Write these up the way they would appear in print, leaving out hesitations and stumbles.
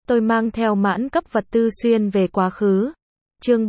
Tôi mang theo mãn cấp vật tư xuyên về quá khứ. Chương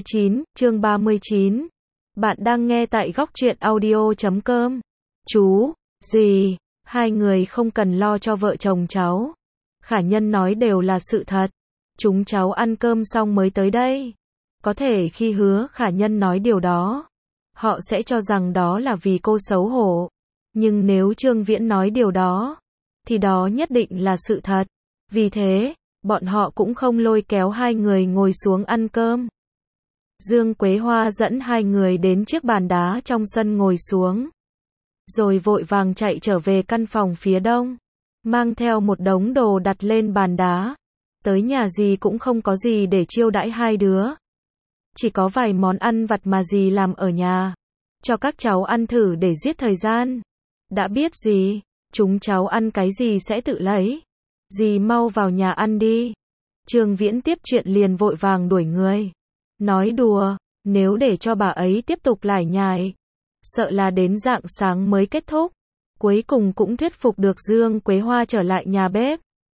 39. Bạn đang nghe tại góc truyện audio.com. Chú, dì, hai người không cần lo cho vợ chồng cháu. Khả Nhân nói đều là sự thật. Chúng cháu ăn cơm xong mới tới đây. Có thể khi Hứa Khả Nhân nói điều đó, họ sẽ cho rằng đó là vì cô xấu hổ. Nhưng nếu Trương Viễn nói điều đó, thì đó nhất định là sự thật. Vì thế, bọn họ cũng không lôi kéo hai người ngồi xuống ăn cơm. Dương Quế Hoa dẫn hai người đến chiếc bàn đá trong sân ngồi xuống. Rồi vội vàng chạy trở về căn phòng phía đông. Mang theo một đống đồ đặt lên bàn đá. Tới nhà dì cũng không có gì để chiêu đãi hai đứa. Chỉ có vài món ăn vặt mà dì làm ở nhà. Cho các cháu ăn thử để giết thời gian. Đã biết dì, chúng cháu ăn cái gì sẽ tự lấy. Dì mau vào nhà ăn đi. Trương Viễn tiếp chuyện liền vội vàng đuổi người. Nói đùa, nếu để cho bà ấy tiếp tục lải nhải, sợ là đến rạng sáng mới kết thúc. Cuối cùng cũng thuyết phục được Dương Quế Hoa trở lại nhà bếp.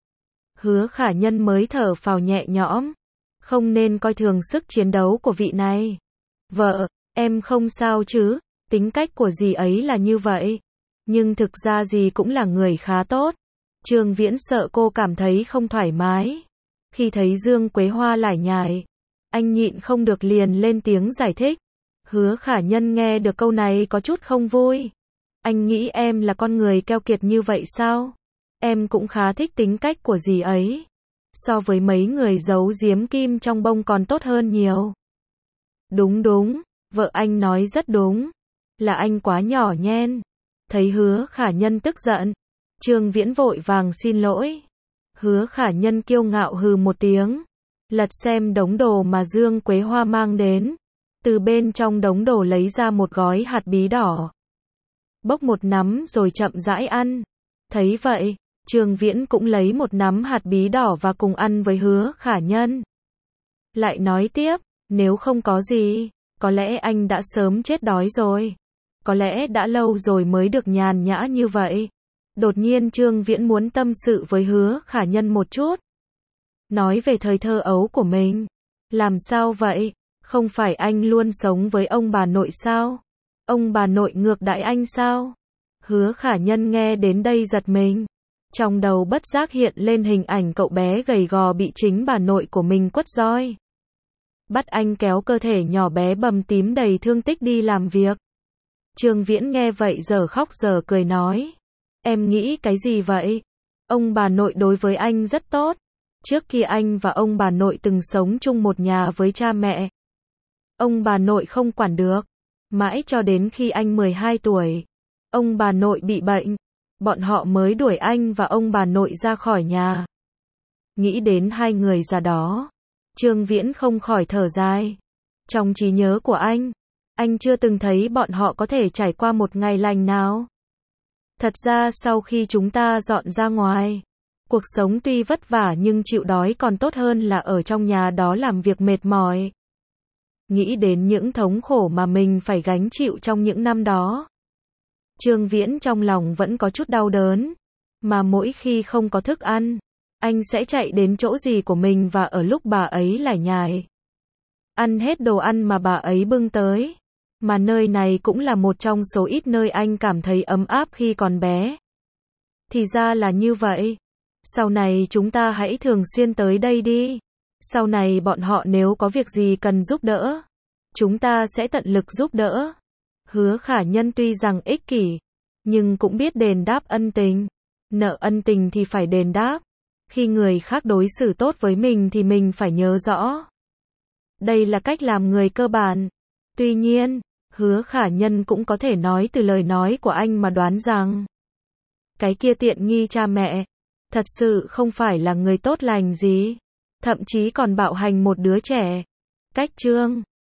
Hứa Khả Nhân mới thở phào nhẹ nhõm. Không nên coi thường sức chiến đấu của vị này. Vợ, em không sao chứ, tính cách của dì ấy là như vậy. Nhưng thực ra dì cũng là người khá tốt. Trương Viễn sợ cô cảm thấy không thoải mái. Khi thấy Dương Quế Hoa lải nhải, anh nhịn không được liền lên tiếng giải thích. Hứa Khả Nhân nghe được câu này có chút không vui. Anh nghĩ em là con người keo kiệt như vậy sao? Em cũng khá thích tính cách của dì ấy. So với mấy người giấu giếm kim trong bông còn tốt hơn nhiều. Đúng, vợ anh nói rất đúng. Là anh quá nhỏ nhen. Thấy Hứa Khả Nhân tức giận, Trương Viễn vội vàng xin lỗi. Hứa Khả Nhân kiêu ngạo hừ một tiếng, lật xem đống đồ mà Dương Quế Hoa mang đến. Từ bên trong đống đồ lấy ra một gói hạt bí đỏ. Bốc một nắm rồi chậm rãi ăn. Thấy vậy, Trương Viễn cũng lấy một nắm hạt bí đỏ và cùng ăn với Hứa Khả Nhân. Lại nói tiếp, nếu không có gì, có lẽ anh đã sớm chết đói rồi. Có lẽ đã lâu rồi mới được nhàn nhã như vậy. Đột nhiên Trương Viễn muốn tâm sự với Hứa Khả Nhân một chút. Nói về thời thơ ấu của mình. Làm sao vậy? Không phải anh luôn sống với ông bà nội sao? Ông bà nội ngược đãi anh sao? Hứa Khả Nhân nghe đến đây giật mình. Trong đầu bất giác hiện lên hình ảnh cậu bé gầy gò bị chính bà nội của mình quất roi. Bắt anh kéo cơ thể nhỏ bé bầm tím đầy thương tích đi làm việc. Trương Viễn nghe vậy giờ khóc giờ cười nói. Em nghĩ cái gì vậy? Ông bà nội đối với anh rất tốt. Trước kia anh và ông bà nội từng sống chung một nhà với cha mẹ. Ông bà nội không quản được. Mãi cho đến khi anh 12 tuổi. Ông bà nội bị bệnh. Bọn họ mới đuổi anh và ông bà nội ra khỏi nhà. Nghĩ đến hai người già đó, Trương Viễn không khỏi thở dài. Trong trí nhớ của anh chưa từng thấy bọn họ có thể trải qua một ngày lành nào. Thật ra sau khi chúng ta dọn ra ngoài, cuộc sống tuy vất vả nhưng chịu đói còn tốt hơn là ở trong nhà đó làm việc mệt mỏi. Nghĩ đến những thống khổ mà mình phải gánh chịu trong những năm đó, Trương Viễn trong lòng vẫn có chút đau đớn. Mà mỗi khi không có thức ăn, anh sẽ chạy đến chỗ dì của mình và ở lúc bà ấy lải nhải, ăn hết đồ ăn mà bà ấy bưng tới. Mà nơi này cũng là một trong số ít nơi anh cảm thấy ấm áp khi còn bé. Thì ra là như vậy. Sau này chúng ta hãy thường xuyên tới đây đi. Sau này bọn họ nếu có việc gì cần giúp đỡ, chúng ta sẽ tận lực giúp đỡ. Hứa Khả Nhân tuy rằng ích kỷ, nhưng cũng biết đền đáp ân tình. Nợ ân tình thì phải đền đáp. Khi người khác đối xử tốt với mình thì mình phải nhớ rõ. Đây là cách làm người cơ bản. Tuy nhiên, Hứa Khả Nhân cũng có thể nói từ lời nói của anh mà đoán rằng cái kia tiện nghi cha mẹ thật sự không phải là người tốt lành gì, thậm chí còn bạo hành một đứa trẻ. Cách chương